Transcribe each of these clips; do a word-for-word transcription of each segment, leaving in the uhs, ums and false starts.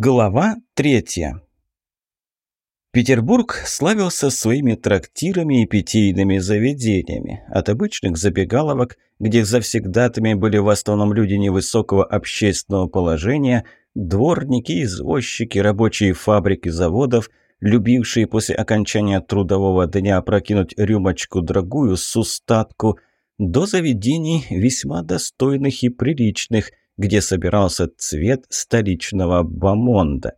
Глава третья. Петербург славился своими трактирами и питейными заведениями. От обычных забегаловок, где завсегдатаями были в основном люди невысокого общественного положения, дворники, извозчики, рабочие фабрик и заводов, любившие после окончания трудового дня опрокинуть рюмочку-другую с устатку, до заведений весьма достойных и приличных, где собирался цвет столичного бомонда.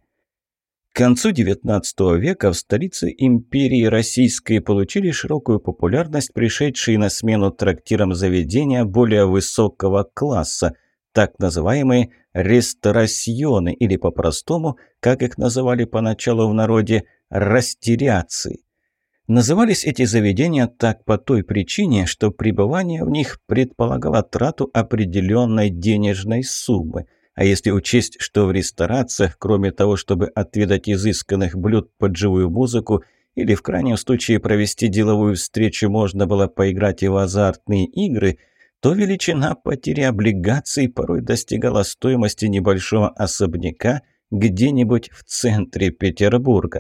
К концу девятнадцатого века в столице империи Российской получили широкую популярность пришедшие на смену трактирам заведения более высокого класса, так называемые ресторасьоны, или по-простому, как их называли поначалу в народе, растеряции. Назывались эти заведения так по той причине, что пребывание в них предполагало трату определенной денежной суммы. А если учесть, что в ресторациях, кроме того, чтобы отведать изысканных блюд под живую музыку или в крайнем случае провести деловую встречу, можно было поиграть и в азартные игры, то величина потери облигаций порой достигала стоимости небольшого особняка где-нибудь в центре Петербурга.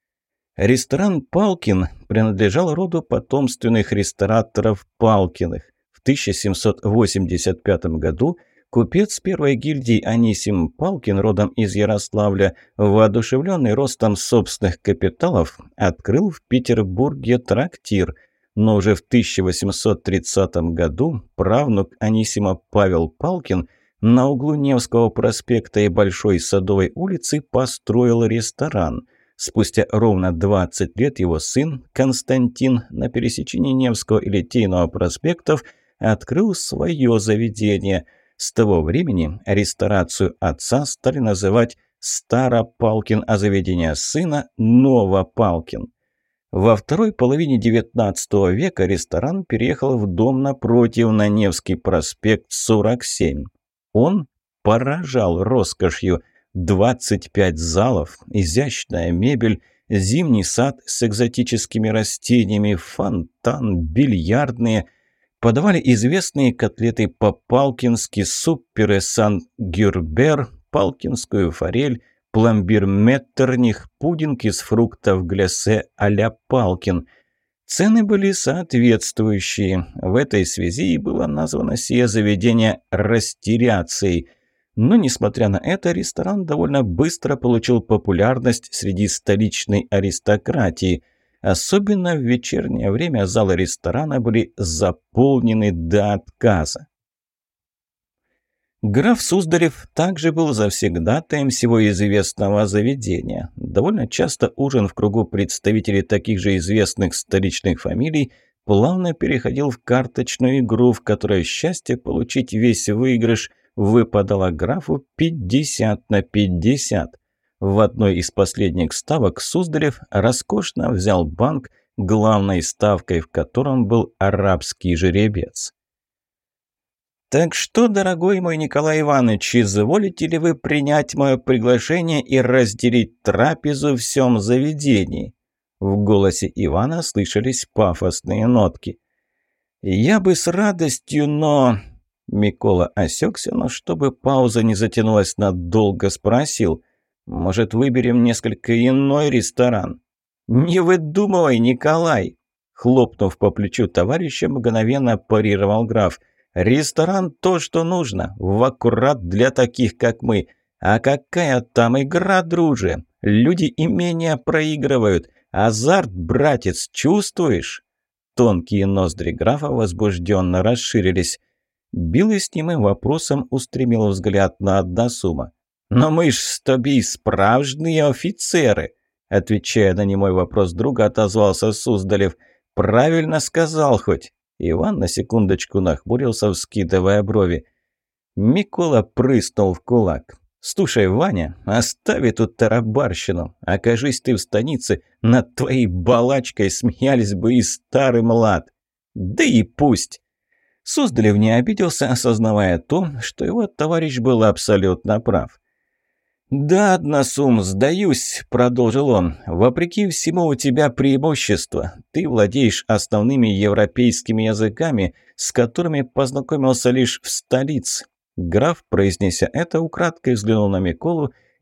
Ресторан «Палкин» принадлежал роду потомственных рестораторов Палкиных. В тысяча семьсот восемьдесят пятом году купец первой гильдии Анисим Палкин, родом из Ярославля, воодушевленный ростом собственных капиталов, открыл в Петербурге трактир. Но уже в тысяча восемьсот тридцатом году правнук Анисима Павел Палкин на углу Невского проспекта и Большой Садовой улицы построил ресторан. Спустя ровно двадцать лет его сын Константин на пересечении Невского и Литейного проспектов открыл свое заведение. С того времени ресторацию отца стали называть Старопалкин, а заведение сына Новопалкин. Во второй половине девятнадцатого века ресторан переехал в дом напротив на Невский проспект сорок семь. Он поражал роскошью. двадцать пять залов, изящная мебель, зимний сад с экзотическими растениями, фонтан, бильярдные. Подавали известные котлеты по-палкински, суп-пюре Сан-Гюрбер, палкинскую форель, пломбир Меттерних, пудинг из фруктов глясе а-ля Палкин. Цены были соответствующие. В этой связи и было названо сие заведение «растеряцией». Но, несмотря на это, ресторан довольно быстро получил популярность среди столичной аристократии. Особенно в вечернее время залы ресторана были заполнены до отказа. Граф Суздалев также был завсегдатаем всего известного заведения. Довольно часто ужин в кругу представителей таких же известных столичных фамилий плавно переходил в карточную игру, в которой счастье получить весь выигрыш выпадало графу пятьдесят на пятьдесят. В одной из последних ставок Суздалев роскошно взял банк, главной ставкой в котором был арабский жеребец. «Так что, дорогой мой Николай Иванович, изволите ли вы принять мое приглашение и разделить трапезу в всем заведении?» В голосе Ивана слышались пафосные нотки. «Я бы с радостью, но...» Микола осекся, но чтобы пауза не затянулась надолго, спросил: «Может, выберем несколько иной ресторан?» «Не выдумывай, Николай!» Хлопнув по плечу товарища, мгновенно парировал граф. «Ресторан то, что нужно, в аккурат для таких, как мы. А какая там игра, друже? Люди имения проигрывают. Азарт, братец, чувствуешь?» Тонкие ноздри графа возбужденно расширились. Билый с немым вопросом устремил взгляд на Односума. «Но мы ж с тобі справжние офицеры!» Отвечая на немой вопрос друга, отозвался Суздалев. «Правильно сказал хоть!» Иван на секундочку нахмурился, вскидывая брови. Микола прыснул в кулак. «Слушай, Ваня, остави тут тарабарщину. Окажись ты в станице, над твоей балачкой смеялись бы и старый млад. Да и пусть!» Суздалев не обиделся, осознавая то, что его товарищ был абсолютно прав. «Да, Односум, сдаюсь», — продолжил он. «Вопреки всему у тебя преимущество. Ты владеешь основными европейскими языками, с которыми познакомился лишь в столице». Граф, произнеся это, украдкой взглянул на Миколу,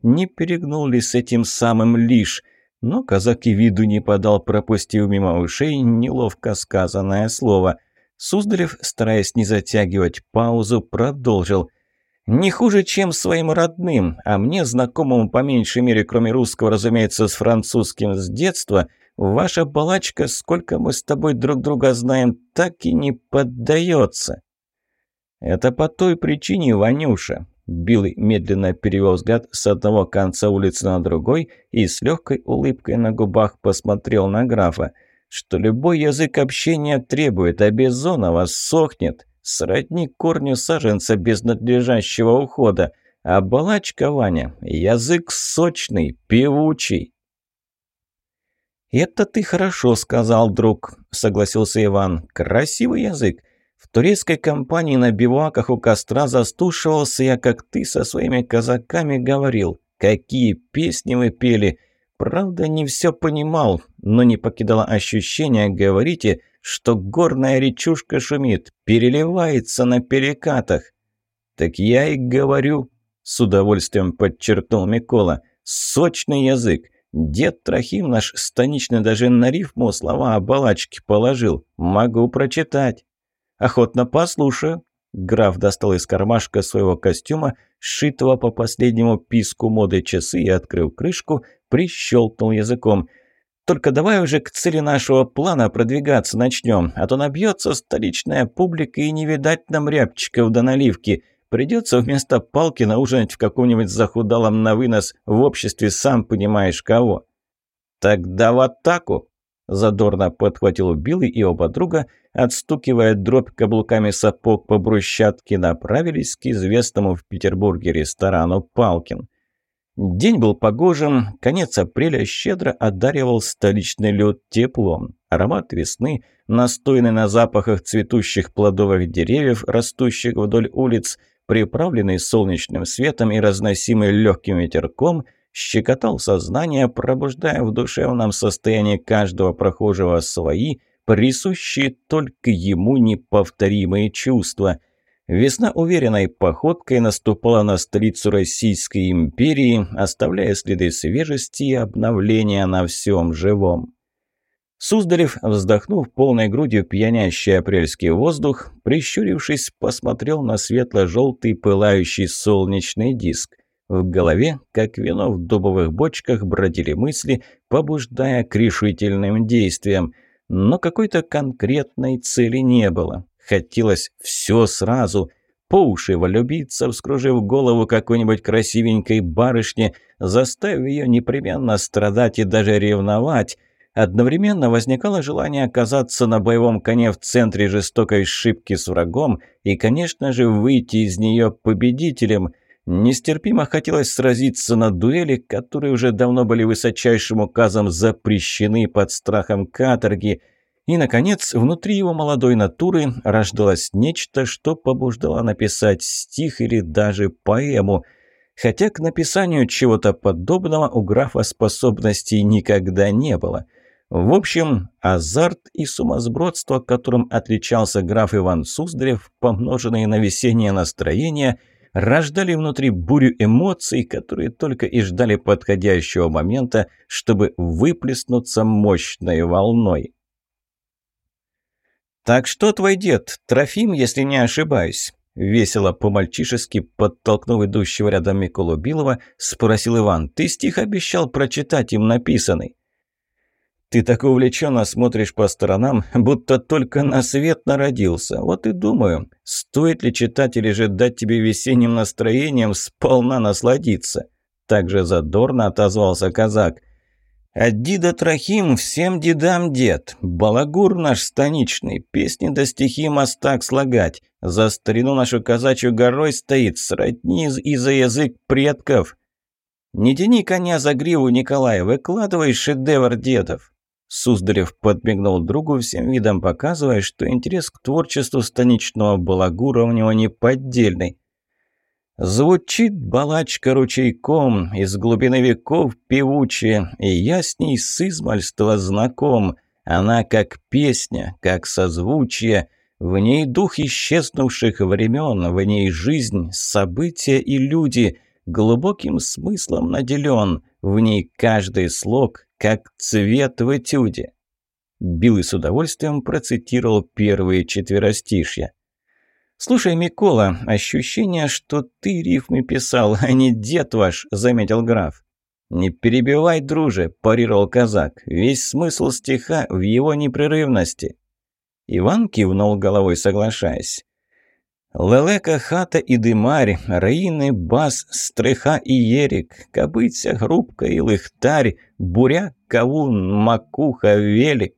не перегнул ли с этим самым лишь. Но казак и виду не подал, пропустив мимо ушей неловко сказанное слово. Суздалев, стараясь не затягивать паузу, продолжил. «Не хуже, чем своим родным, а мне, знакомому по меньшей мере, кроме русского, разумеется, с французским с детства, ваша балачка, сколько мы с тобой друг друга знаем, так и не поддается». «Это по той причине, Ванюша». Билый медленно перевел взгляд с одного конца улицы на другой и с легкой улыбкой на губах посмотрел на графа, что любой язык общения требует, а без оного сохнет. Сродни корню саженца без надлежащего ухода. А балачка, Ваня, язык сочный, певучий. «Это ты хорошо сказал, друг», — согласился Иван. «Красивый язык. В турецкой компании на бивуаках у костра застушивался я, как ты со своими казаками говорил. Какие песни вы пели! Правда, не все понимал, но не покидало ощущение, говорите, что горная речушка шумит, переливается на перекатах». «Так я и говорю», — с удовольствием подчеркнул Микола, — «сочный язык. Дед Трохим наш станичный даже на рифму слова о балачке положил. Могу прочитать». «Охотно послушаю». Граф достал из кармашка своего костюма, сшитого по последнему писку моды часы, и, открыв крышку, прищелкнул языком. «Только давай уже к цели нашего плана продвигаться начнем, а то набьется столичная публика и не видать нам рябчиков до наливки. Придется вместо палки наужинать в каком-нибудь захудалом на вынос в обществе сам понимаешь кого». «Тогда в атаку!» – задорно подхватил Билый, и оба друга, отстукивая дробь каблуками сапог по брусчатке, направились к известному в Петербурге ресторану «Палкин». День был погожим, конец апреля щедро одаривал столичный люд теплом. Аромат весны, настойный на запахах цветущих плодовых деревьев, растущих вдоль улиц, приправленный солнечным светом и разносимый легким ветерком, щекотал сознание, пробуждая в душевном состоянии каждого прохожего свои, присущие только ему неповторимые чувства. Весна уверенной походкой наступала на столицу Российской империи, оставляя следы свежести и обновления на всем живом. Суздалев, вздохнув полной грудью пьянящий апрельский воздух, прищурившись, посмотрел на светло-желтый пылающий солнечный диск. В голове, как вино в дубовых бочках, бродили мысли, побуждая к решительным действиям. Но какой-то конкретной цели не было. Хотелось все сразу. По уши влюбиться, вскружив голову какой-нибудь красивенькой барышне, заставив ее непременно страдать и даже ревновать. Одновременно возникало желание оказаться на боевом коне в центре жестокой сшибки с врагом и, конечно же, выйти из нее победителем. Нестерпимо хотелось сразиться на дуэли, которые уже давно были высочайшим указом запрещены под страхом каторги. И, наконец, внутри его молодой натуры рождалось нечто, что побуждало написать стих или даже поэму. Хотя к написанию чего-то подобного у графа способностей никогда не было. В общем, азарт и сумасбродство, которым отличался граф Иван Суздалев, помноженные на весеннее настроение, рождали внутри бурю эмоций, которые только и ждали подходящего момента, чтобы выплеснуться мощной волной. «Так что твой дед, Трофим, если не ошибаюсь?» Весело по-мальчишески, подтолкнув идущего рядом Миколу Билова, спросил Иван. «Ты стих обещал прочитать им написанный». «Ты так увлеченно смотришь по сторонам, будто только на свет народился. Вот и думаю, стоит ли читать или же дать тебе весенним настроением сполна насладиться?» Также задорно отозвался казак. «А деда Трохим всем дедам дед, балагур наш станичный, песни да стихи мастак слагать, за старину нашу казачью горой стоит, сродни и за язык предков. Не тяни коня за гриву, Николай, выкладывай шедевр дедов». Суздалев подмигнул другу, всем видом показывая, что интерес к творчеству станичного балагура у него неподдельный. «Звучит балачка ручейком, из глубины веков певучая, и я с ней с измальства знаком. Она как песня, как созвучие, в ней дух исчезнувших времен, в ней жизнь, события и люди, глубоким смыслом наделен. В ней каждый слог, как цвет в этюде. Билый с удовольствием процитировал первые четверостишья. «Слушай, Микола, ощущение, что ты рифмы писал, а не дед ваш», — заметил граф. «Не перебивай, друже», — парировал казак. «Весь смысл стиха в его непрерывности». Иван кивнул головой, соглашаясь. «Лелека хата і димарь, раїни бас, стриха і єрік, кабиця, грубка і лихтарь, буряк, кавун, макуха, велик».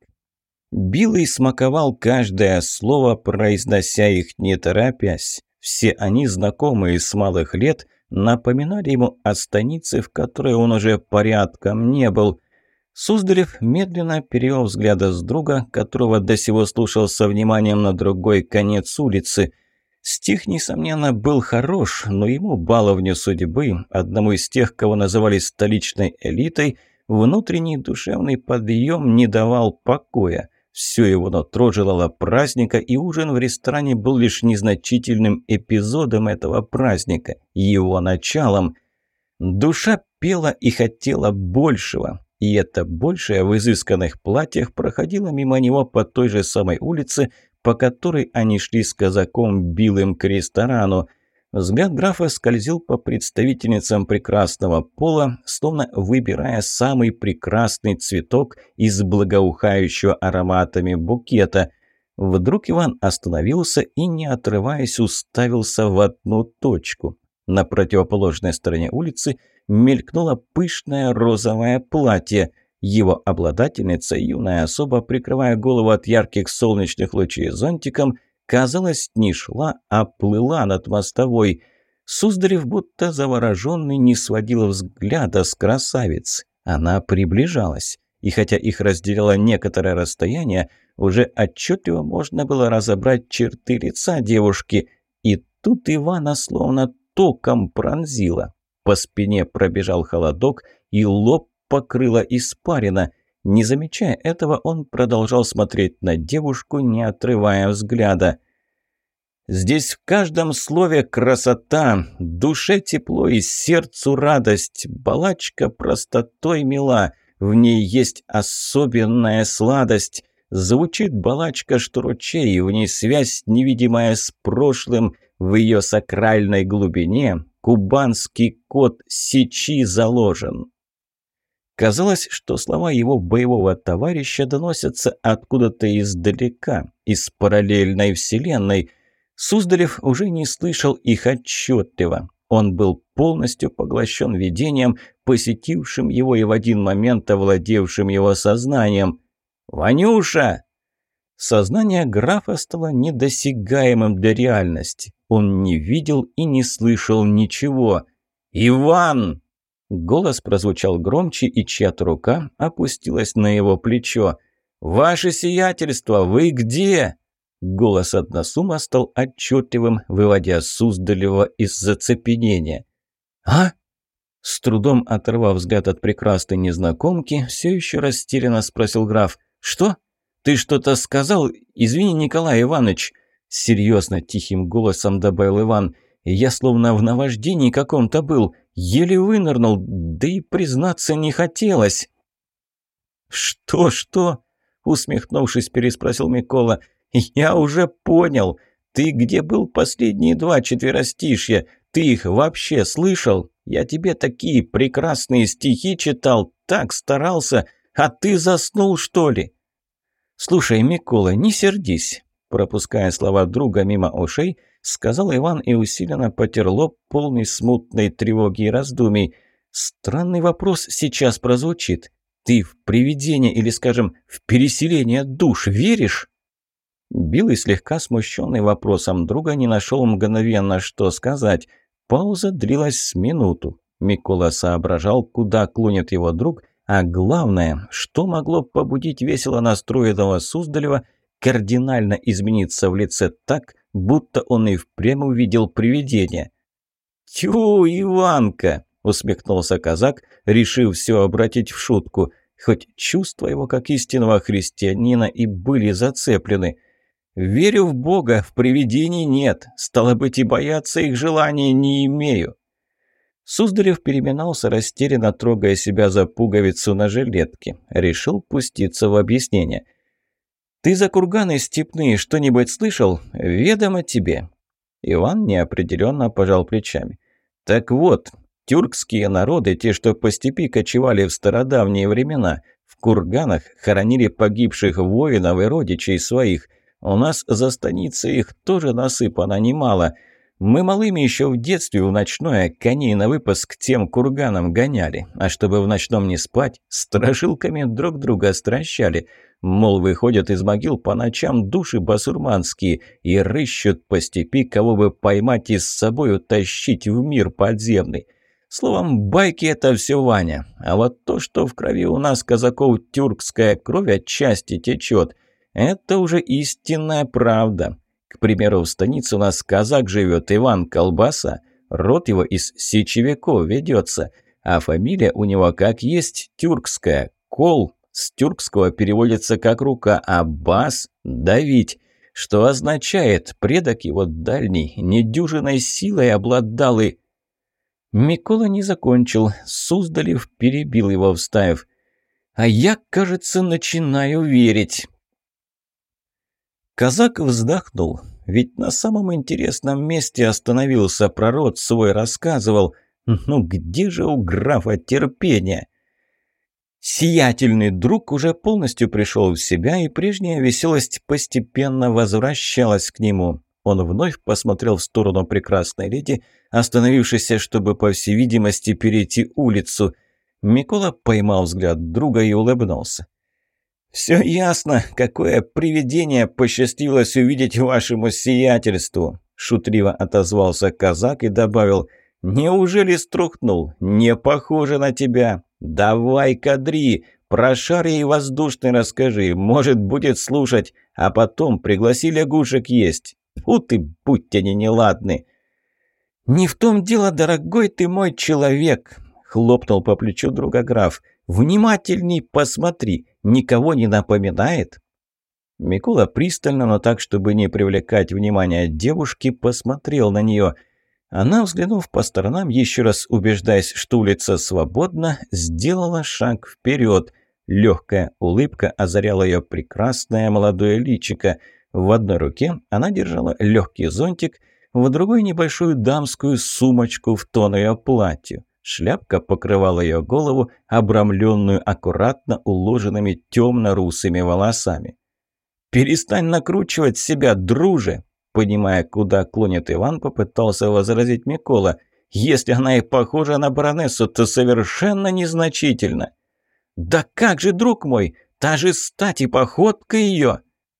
Билый смаковал каждое слово, произнося их не торопясь. Все они, знакомые с малых лет, напоминали ему о станице, в которой он уже порядком не был. Суздалев медленно перевел взгляда с друга, которого до сего слушал со вниманием, на другой конец улицы. Стих, несомненно, был хорош, но ему, баловню судьбы, одному из тех, кого называли столичной элитой, внутренний душевный подъем не давал покоя. Все его нутро желало праздника, и ужин в ресторане был лишь незначительным эпизодом этого праздника, его началом. Душа пела и хотела большего, и это большее в изысканных платьях проходило мимо него по той же самой улице, по которой они шли с казаком Билым к ресторану. Взгляд графа скользил по представительницам прекрасного пола, словно выбирая самый прекрасный цветок из благоухающего ароматами букета. Вдруг Иван остановился и, не отрываясь, уставился в одну точку. На противоположной стороне улицы мелькнуло пышное розовое платье. Его обладательница, юная особа, прикрывая голову от ярких солнечных лучей зонтиком, казалось, не шла, а плыла над мостовой. Суздалев, будто завороженный, не сводил взгляда с красавицы. Она приближалась, и хотя их разделяло некоторое расстояние, уже отчетливо можно было разобрать черты лица девушки. И тут Ивана словно током пронзило. По спине пробежал холодок, и лоб покрыла испарина. Не замечая этого, он продолжал смотреть на девушку, не отрывая взгляда. «Здесь в каждом слове красота, душе тепло и сердцу радость, балачка простотой мила, в ней есть особенная сладость. Звучит балачка, что ручей, в ней связь невидимая с прошлым, в ее сакральной глубине кубанский код сечи заложен». Казалось, что слова его боевого товарища доносятся откуда-то издалека, из параллельной вселенной. Суздалев уже не слышал их отчетливо. Он был полностью поглощен видением, посетившим его и в один момент овладевшим его сознанием. «Ванюша!» Сознание графа стало недосягаемым для реальности. Он не видел и не слышал ничего. «Иван!» Голос прозвучал громче, и чья-то рука опустилась на его плечо. «Ваше сиятельство, вы где?» Голос односума стал отчетливым, выводя Суздалева из зацепенения. «А?» С трудом оторвав взгляд от прекрасной незнакомки, все еще растерянно спросил граф. «Что? Ты что-то сказал? Извини, Николай Иванович!» Серьезно, тихим голосом добавил Иван. «Я словно в наваждении каком-то был. Еле вынырнул, да и признаться не хотелось». «Что, что?» – усмехнувшись, переспросил Микола. «Я уже понял. Ты где был последние два четверостишья? Ты их вообще слышал? Я тебе такие прекрасные стихи читал, так старался, а ты заснул, что ли?» «Слушай, Микола, не сердись», – пропуская слова друга мимо ушей, сказал Иван и усиленно потер лоб, полный смутной тревоги и раздумий. «Странный вопрос сейчас прозвучит. Ты в привидение или, скажем, в переселение душ веришь?» Билый, слегка смущенный вопросом друга, не нашел мгновенно, что сказать. Пауза длилась с минуту. Микола соображал, куда клонит его друг, а главное, что могло побудить весело настроенного Суздалева кардинально измениться в лице так, будто он и впрямь увидел привидение. «Тю, Иванка!» – усмехнулся казак, решив все обратить в шутку, хоть чувства его, как истинного христианина, и были зацеплены. «Верю в Бога, в привидений нет, стало быть, и бояться их желания не имею». Суздалев переминался, растерянно трогая себя за пуговицу на жилетке. Решил пуститься в объяснение. «Ты за курганы степные что-нибудь слышал? Ведомо тебе». Иван неопределенно пожал плечами. «Так вот, тюркские народы, те, что по степи кочевали в стародавние времена, в курганах хоронили погибших воинов и родичей своих. У нас за станицей их тоже насыпано немало. Мы малыми еще в детстве у ночное коней на выпас к тем курганам гоняли, а чтобы в ночном не спать, страшилками друг друга стращали. Мол, выходят из могил по ночам души басурманские и рыщут по степи, кого бы поймать и с собой утащить в мир подземный. Словом, байки это все, Ваня. А вот то, что в крови у нас, казаков, тюркская кровь отчасти течет, это уже истинная правда. К примеру, в станице у нас казак живет, Иван Колбаса, род его из сечевиков ведется, а фамилия у него как есть тюркская, Кол с тюркского переводится как рука, а бас – давить, что означает, предок его дальний недюжиной силой обладал и… Микола не закончил, Суздалев перебил его, вставив: «А я, кажется, начинаю верить». Казак вздохнул, ведь на самом интересном месте остановился, про род свой рассказывал. Ну где же у графа терпение? Сиятельный друг уже полностью пришел в себя, и прежняя веселость постепенно возвращалась к нему. Он вновь посмотрел в сторону прекрасной леди, остановившейся, чтобы, по всей видимости, перейти улицу. Микола поймал взгляд друга и улыбнулся. «Все ясно, какое привидение посчастливилось увидеть вашему сиятельству!» Шутливо отозвался казак и добавил: «Неужели струхнул? Не похоже на тебя! Давай, кадри, про шар ей воздушный расскажи, может, будет слушать, а потом пригласи лягушек есть. Фу ты, будь они неладны!» «Не в том дело, дорогой ты мой человек!» — хлопнул по плечу друга граф. «Внимательней посмотри, никого не напоминает?» Микола пристально, но так, чтобы не привлекать внимания девушки, посмотрел на нее. Она, взглянув по сторонам, еще раз убеждаясь, что улица свободна, сделала шаг вперед. Легкая улыбка озаряла ее прекрасное молодое личико. В одной руке она держала легкий зонтик, в другой небольшую дамскую сумочку в тон ее платью. Шляпка покрывала ее голову, обрамленную аккуратно уложенными темно-русыми волосами. «Перестань накручивать себя, друже!» Понимая, куда клонит Иван, попытался возразить Микола. «Если она и похожа на баронессу, то совершенно незначительно!» «Да как же, друг мой, та же стать и походка ее!»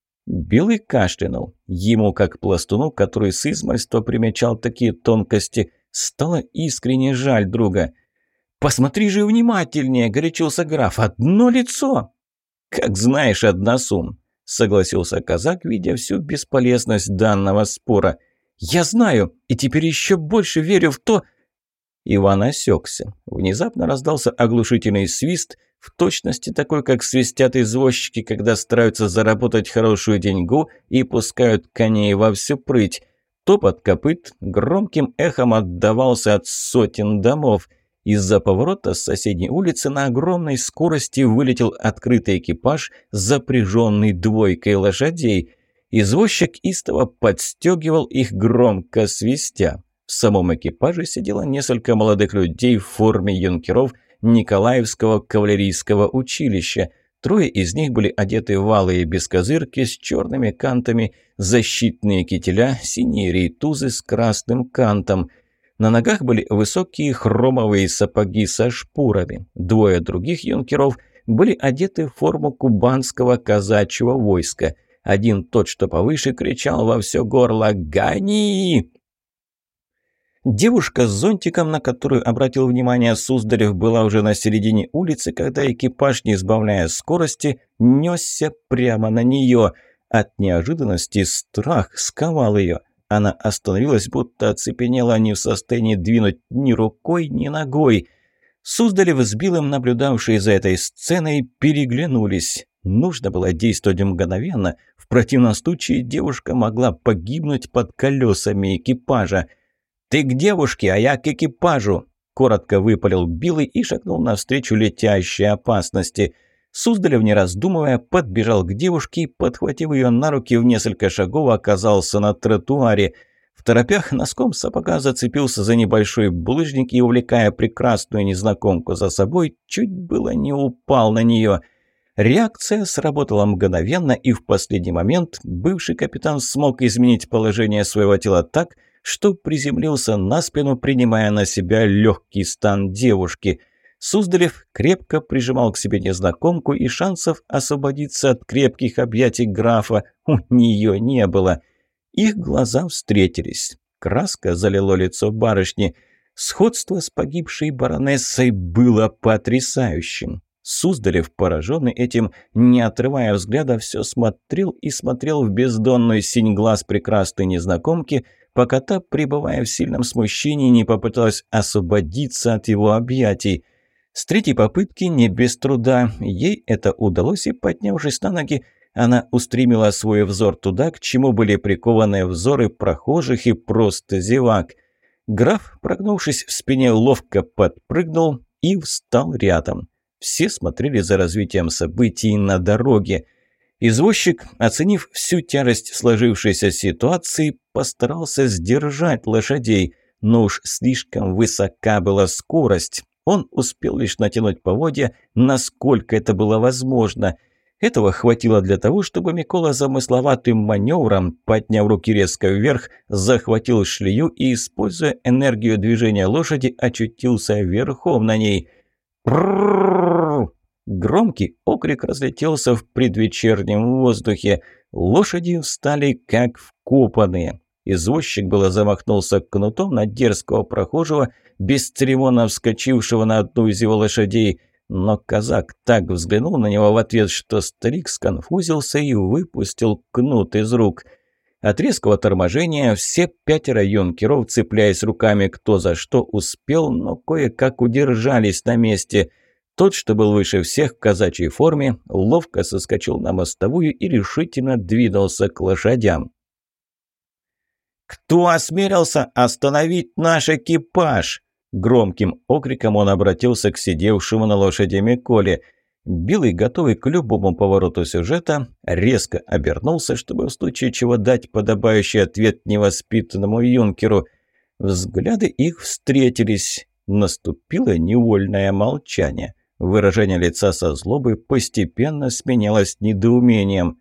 Белый кашлянул. Ему, как пластуну, который с измальства примечал такие тонкости, стало искренне жаль друга. «Посмотри же внимательнее!» – горячился граф. «Одно лицо!» «Как знаешь, односум!» – согласился казак, видя всю бесполезность данного спора. «Я знаю, и теперь еще больше верю в то...» Иван осекся. Внезапно раздался оглушительный свист, в точности такой, как свистят извозчики, когда стараются заработать хорошую деньгу и пускают коней во всю прыть. Топот копыт громким эхом отдавался от сотен домов. Из-за поворота с соседней улицы на огромной скорости вылетел открытый экипаж, запряженный двойкой лошадей. Извозчик истово подстегивал их, громко свистя. В самом экипаже сидело несколько молодых людей в форме юнкеров Николаевского кавалерийского училища. Трое из них были одеты в алые бескозырки с черными кантами, защитные кителя, синие рейтузы с красным кантом. На ногах были высокие хромовые сапоги со шпорами. Двое других юнкеров были одеты в форму кубанского казачьего войска. Один, тот, что повыше, кричал во все горло: «Гони!». Девушка с зонтиком, на которую обратил внимание Суздалев, была уже на середине улицы, когда экипаж, не сбавляя скорости, несся прямо на нее. От неожиданности страх сковал ее. Она остановилась, будто оцепенела, не в состоянии двинуть ни рукой, ни ногой. Суздалев с Билым, наблюдавшие за этой сценой, переглянулись. Нужно было действовать мгновенно, в противном случае девушка могла погибнуть под колесами экипажа. «Ты к девушке, а я к экипажу!» коротко выпалил Билый и шагнул навстречу летящей опасности. Суздалев, не раздумывая, подбежал к девушке и, подхватив ее на руки, в несколько шагов оказался на тротуаре. В торопях носком сапога зацепился за небольшой булыжник и, увлекая прекрасную незнакомку за собой, чуть было не упал на нее. Реакция сработала мгновенно, и в последний момент бывший капитан смог изменить положение своего тела так, что приземлился на спину, принимая на себя легкий стан девушки. Суздалев крепко прижимал к себе незнакомку, и шансов освободиться от крепких объятий графа у нее не было. Их глаза встретились. Краска залило лицо барышни. Сходство с погибшей баронессой было потрясающим. Суздалев, пораженный этим, не отрывая взгляда, все смотрел и смотрел в бездонную синь глаз прекрасной незнакомки, пока та, пребывая в сильном смущении, не попыталась освободиться от его объятий. С третьей попытки, не без труда, ей это удалось, и, поднявшись на ноги, она устремила свой взор туда, к чему были прикованы взоры прохожих и просто зевак. Граф, прогнувшись в спине, ловко подпрыгнул и встал рядом. Все смотрели за развитием событий на дороге. Извозчик, оценив всю тяжесть сложившейся ситуации, постарался сдержать лошадей, но уж слишком высока была скорость. Он успел лишь натянуть поводья, насколько это было возможно. Этого хватило для того, чтобы Микола замысловатым маневром, подняв руки резко вверх, захватил шлею и, используя энергию движения лошади, очутился верхом на ней. «Прррррррр!» Громкий окрик разлетелся в предвечернем воздухе. Лошади встали как вкопанные. Извозчик было замахнулся кнутом на дерзкого прохожего, бесцеремонно вскочившего на одну из его лошадей. Но казак так взглянул на него в ответ, что старик сконфузился и выпустил кнут из рук. От резкого торможения все пятеро юнкеров, цепляясь руками кто за что успел, но кое-как удержались на месте. Тот, что был выше всех в казачьей форме, ловко соскочил на мостовую и решительно двинулся к лошадям. «Кто осмелился остановить наш экипаж?» Громким окриком он обратился к сидевшему на лошади Миколе. Билый, готовый к любому повороту сюжета, резко обернулся, чтобы в случае чего дать подобающий ответ невоспитанному юнкеру. Взгляды их встретились. Наступило невольное молчание. Выражение лица со злобой постепенно сменялось недоумением.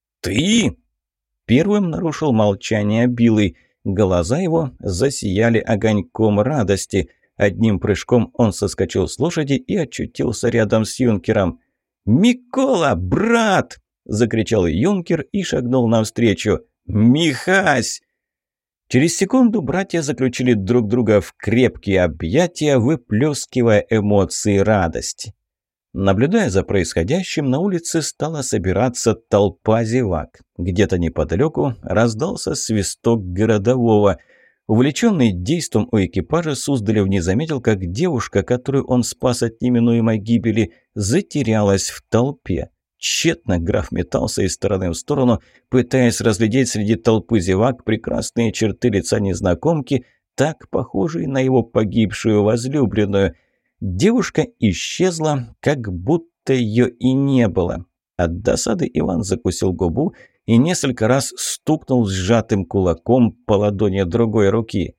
«Ты?» Первым нарушил молчание Билый. Глаза его засияли огоньком радости. Одним прыжком он соскочил с лошади и очутился рядом с юнкером. «Микола, брат!» – закричал юнкер и шагнул навстречу. «Михась!» Через секунду братья заключили друг друга в крепкие объятия, выплескивая эмоции радости. Наблюдая за происходящим, на улице стала собираться толпа зевак. Где-то неподалеку раздался свисток городового. Увлеченный действом у экипажа, Суздалев не заметил, как девушка, которую он спас от неминуемой гибели, затерялась в толпе. Тщетно граф метался из стороны в сторону, пытаясь разглядеть среди толпы зевак прекрасные черты лица незнакомки, так похожие на его погибшую возлюбленную. Девушка исчезла, как будто ее и не было. От досады Иван закусил губу и несколько раз стукнул сжатым кулаком по ладони другой руки.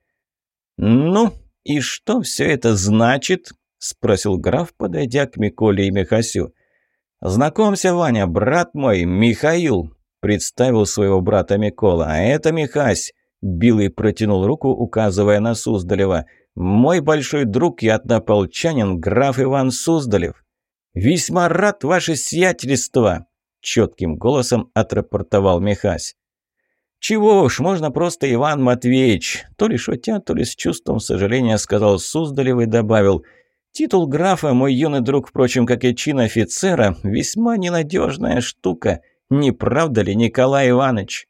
«Ну, и что все это значит?» – спросил граф, подойдя к Миколе и Михасю. «Знакомься, Ваня, брат мой, Михаил», – представил своего брата Микола. «А это Михась», – Билый протянул руку, указывая на Суздалева. «Мой большой друг и однополчанин, граф Иван Суздалев». «Весьма рад, ваше сиятельство», – четким голосом отрапортовал Михась. «Чего уж, можно просто Иван Матвеевич», – то ли шутя, то ли с чувством сожаления сказал Суздалев и добавил. «Титул графа, мой юный друг, впрочем, как и чин офицера, весьма ненадежная штука. Не правда ли, Николай Иванович?»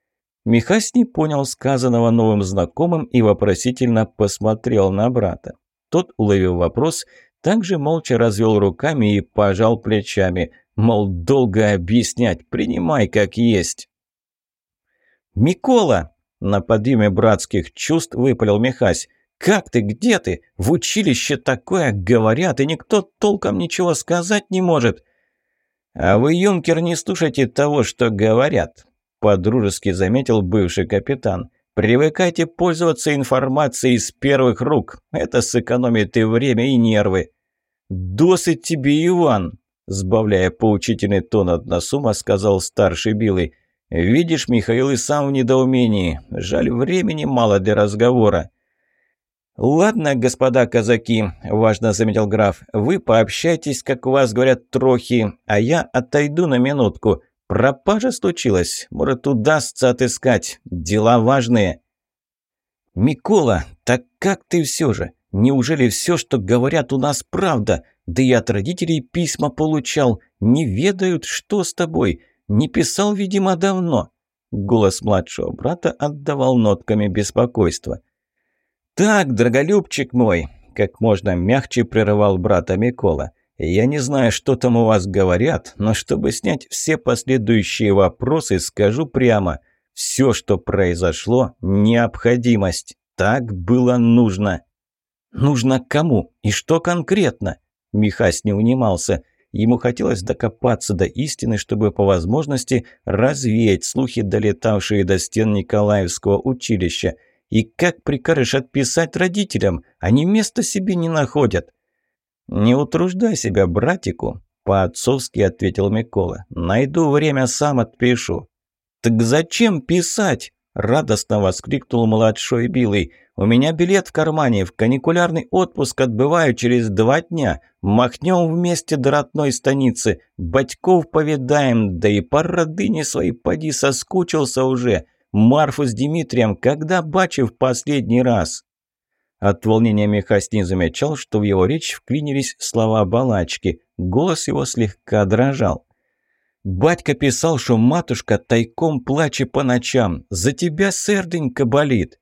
Михась не понял сказанного новым знакомым и вопросительно посмотрел на брата. Тот, уловив вопрос, также молча развел руками и пожал плечами, мол, долго объяснять, принимай как есть. «Микола!» – на подъеме братских чувств выпалил Михась. как ты, где ты? В училище такое говорят, и никто толком ничего сказать не может». «А вы, юнкер, не слушайте того, что говорят», – подружески заметил бывший капитан. «Привыкайте пользоваться информацией из первых рук. Это сэкономит и время, и нервы». «Досыть тебе, Иван!» – сбавляя поучительный тон от Насума, сказал старший Билый. «Видишь, Михаил и сам в недоумении. Жаль, времени мало для разговора». «Ладно, господа казаки», – важно заметил граф, – «вы пообщайтесь, как у вас говорят, трохи, а я отойду на минутку. Пропажа случилась, может, удастся отыскать. Дела важные». «Микола, так как ты все же? Неужели все, что говорят у нас, правда? Да и от родителей письма получал. Не ведают, что с тобой. Не писал, видимо, давно». Голос младшего брата отдавал нотками беспокойства. «Так, драголюбчик мой», – как можно мягче прерывал брата Микола, – «я не знаю, что там у вас говорят, но чтобы снять все последующие вопросы, скажу прямо. Все, что произошло – необходимость. Так было нужно». «Нужно кому? И что конкретно?» Михась не унимался. Ему хотелось докопаться до истины, чтобы по возможности развеять слухи, долетавшие до стен Николаевского училища. И как прикажешь отписать родителям? Они места себе не находят». «Не утруждай себя, братику», – по-отцовски ответил Микола. «Найду время, сам отпишу». «Так зачем писать?» – радостно воскликнул младшой Билый. «У меня билет в кармане, в каникулярный отпуск отбываю через два дня. Махнем вместе до родной станицы, батьков повидаем, да и по родыне своей поди соскучился уже. Марфу с Дмитрием когда бачив в последний раз?» От волнения Михась не замечал, что в его речь вклинились слова балачки. Голос его слегка дрожал. «Батька писал, что матушка тайком плачет по ночам. За тебя серденько болит».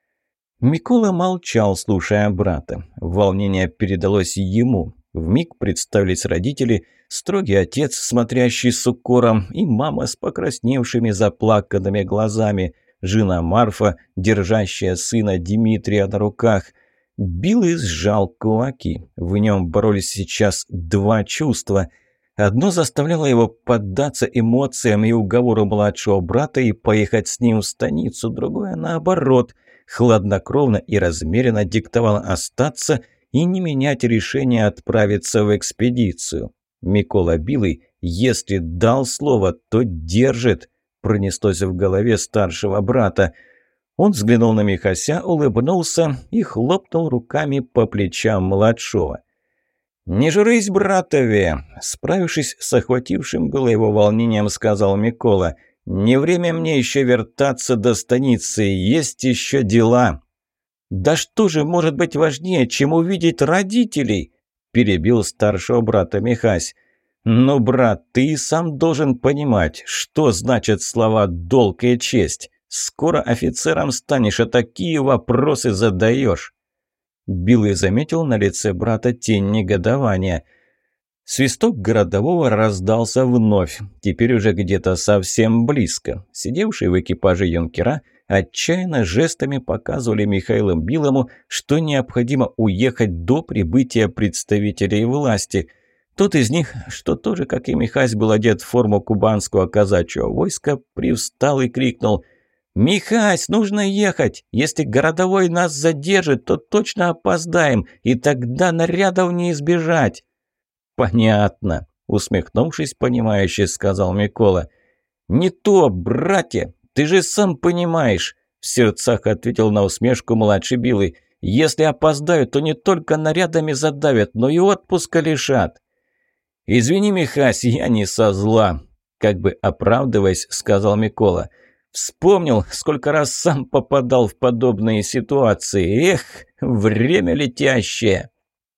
Микола молчал, слушая брата. Волнение передалось ему. Вмиг представились родители, строгий отец, смотрящий с укором, и мама с покрасневшими заплаканными глазами, жена Марфа, держащая сына Дмитрия на руках. Билый сжал кулаки. В нем боролись сейчас два чувства. Одно заставляло его поддаться эмоциям и уговору младшего брата и поехать с ним в станицу, другое, наоборот, хладнокровно и размеренно диктовало остаться и не менять решение отправиться в экспедицию. Микола Билый, если дал слово, то держит, пронеслось в голове старшего брата. Он взглянул на Михася, улыбнулся и хлопнул руками по плечам младшего. «Не журись, братове!» – справившись с охватившим было его волнением, сказал Микола. «Не время мне еще вертаться до станицы, есть еще дела». «Да что же может быть важнее, чем увидеть родителей?» – перебил старшего брата Михась. «Ну, брат, ты и сам должен понимать, что значат слова «долг» и «честь». Скоро офицером станешь, а такие вопросы задаешь». Билый заметил на лице брата тень негодования. Свисток городового раздался вновь, теперь уже где-то совсем близко. Сидевшие в экипаже юнкера отчаянно жестами показывали Михаилу Билому, что необходимо уехать до прибытия представителей власти. Тот из них, что тоже, как и Михась, был одет в форму кубанского казачьего войска, привстал и крикнул: «Михась, нужно ехать! Если городовой нас задержит, то точно опоздаем, и тогда нарядов не избежать!» «Понятно», — усмехнувшись, понимающе сказал Микола. «Не то, братья, ты же сам понимаешь», — в сердцах ответил на усмешку младший Билый. «Если опоздают, то не только нарядами задавят, но и отпуска лишат». «Извини, Михась, я не со зла», — как бы оправдываясь, сказал Микола. «Вспомнил, сколько раз сам попадал в подобные ситуации. Эх, время летящее!»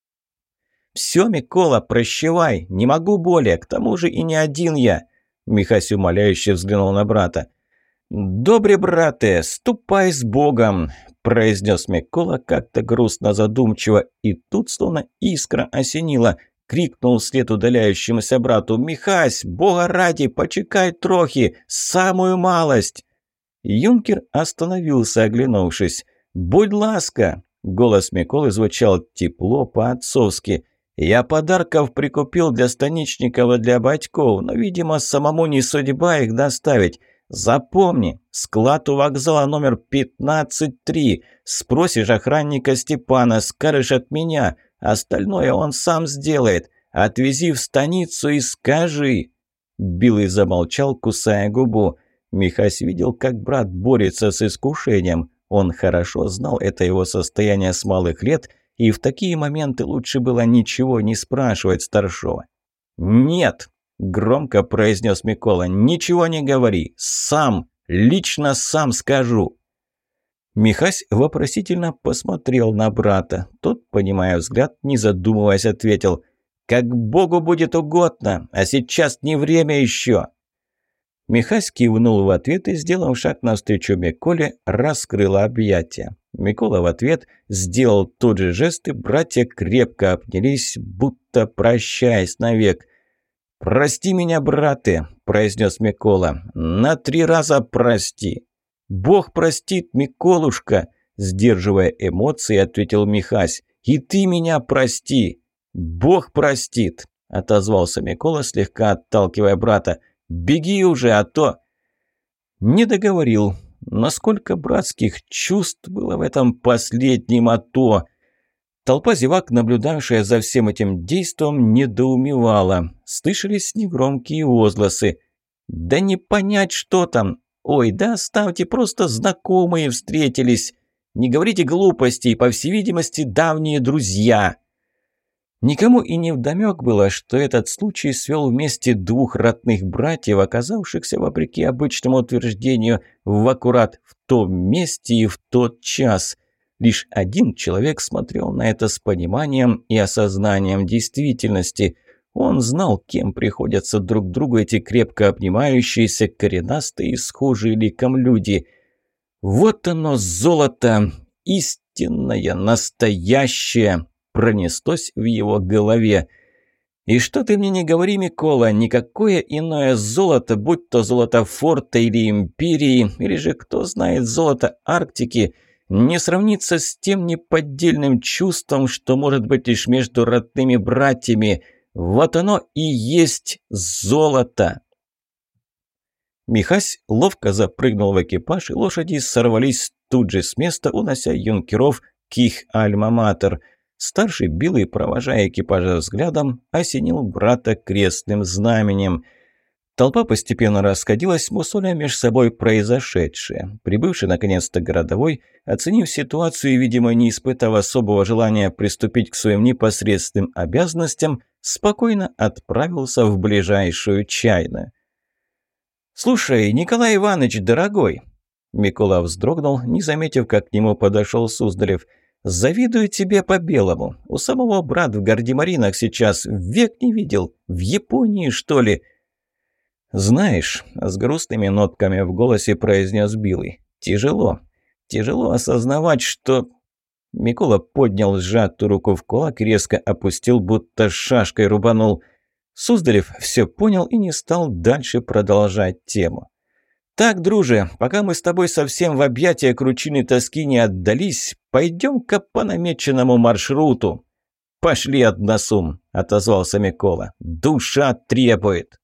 «Все, Микола, прощавай, не могу более, к тому же и не один я», — Михась умоляюще взглянул на брата. «Добре, брате, ступай с Богом», — произнес Микола как-то грустно задумчиво, и тут словно искра осенила. Крикнул вслед удаляющемуся брату: «Михась, Бога ради, почекай трохи, самую малость!» Юнкер остановился, оглянувшись. «Будь ласка!» Голос Миколы звучал тепло, по-отцовски. «Я подарков прикупил для станичников и для батьков, но, видимо, самому не судьба их доставить. Запомни, склад у вокзала номер пятнадцать три. Спросишь охранника Степана, скажешь от меня. Остальное он сам сделает. Отвези в станицу и скажи». Билый замолчал, кусая губу. Михась видел, как брат борется с искушением. Он хорошо знал это его состояние с малых лет, и в такие моменты лучше было ничего не спрашивать старшего. «Нет!» – громко произнес Микола. «Ничего не говори! Сам! Лично сам скажу!» Михась вопросительно посмотрел на брата. Тот, понимая взгляд, не задумываясь, ответил: «Как Богу будет угодно, а сейчас не время еще!» Михась кивнул в ответ и, сделав шаг навстречу Миколе, раскрыл объятия. Микола в ответ сделал тот же жест, и братья крепко обнялись, будто прощаясь навек. «Прости меня, браты», – произнес Микола, – «на три раза прости». «Бог простит, Миколушка», – сдерживая эмоции, ответил Михась. «И ты меня прости». «Бог простит», – отозвался Микола, слегка отталкивая брата. «Беги уже, а то...» Не договорил. Насколько братских чувств было в этом последнем «а то». Толпа зевак, наблюдавшая за всем этим действом, недоумевала. Слышались негромкие возгласы. «Да не понять, что там! Ой, да оставьте, просто знакомые встретились! Не говорите глупостей, по всей видимости, давние друзья!» Никому и не вдомек было, что этот случай свел вместе двух родных братьев, оказавшихся, вопреки обычному утверждению, в аккурат в том месте и в тот час. Лишь один человек смотрел на это с пониманием и осознанием действительности. Он знал, кем приходятся друг другу эти крепко обнимающиеся, коренастые и схожие ликом люди. «Вот оно, золото! Истинное, настоящее!» Пронеслось в его голове. «И что ты мне не говори, Микола, никакое иное золото, будь то золото форта или империи, или же, кто знает, золото Арктики, не сравнится с тем неподдельным чувством, что может быть лишь между родными братьями. Вот оно и есть золото!» Михась ловко запрыгнул в экипаж, и лошади сорвались тут же с места, унося юнкеров к их альма-матер. Старший Билый, провожая экипажа взглядом, осенил брата крестным знаменем. Толпа постепенно расходилась, мусоля меж собой произошедшее. Прибывший наконец-то городовой, оценив ситуацию и, видимо, не испытав особого желания приступить к своим непосредственным обязанностям, спокойно отправился в ближайшую чайную. «Слушай, Николай Иванович, дорогой!» Микола вздрогнул, не заметив, как к нему подошел Суздалев. «Завидую тебе по-белому. У самого брат в гардемаринах сейчас, век не видел. В Японии, что ли?» «Знаешь», — с грустными нотками в голосе произнес Билый, — «тяжело. Тяжело осознавать, что...» Микола поднял сжатую руку в кулак и резко опустил, будто шашкой рубанул. Суздалев все понял и не стал дальше продолжать тему. «Так, друже, пока мы с тобой совсем в объятия кручины тоски не отдались, пойдем-ка по намеченному маршруту». «Пошли, односум», — отозвался Микола. «Душа требует».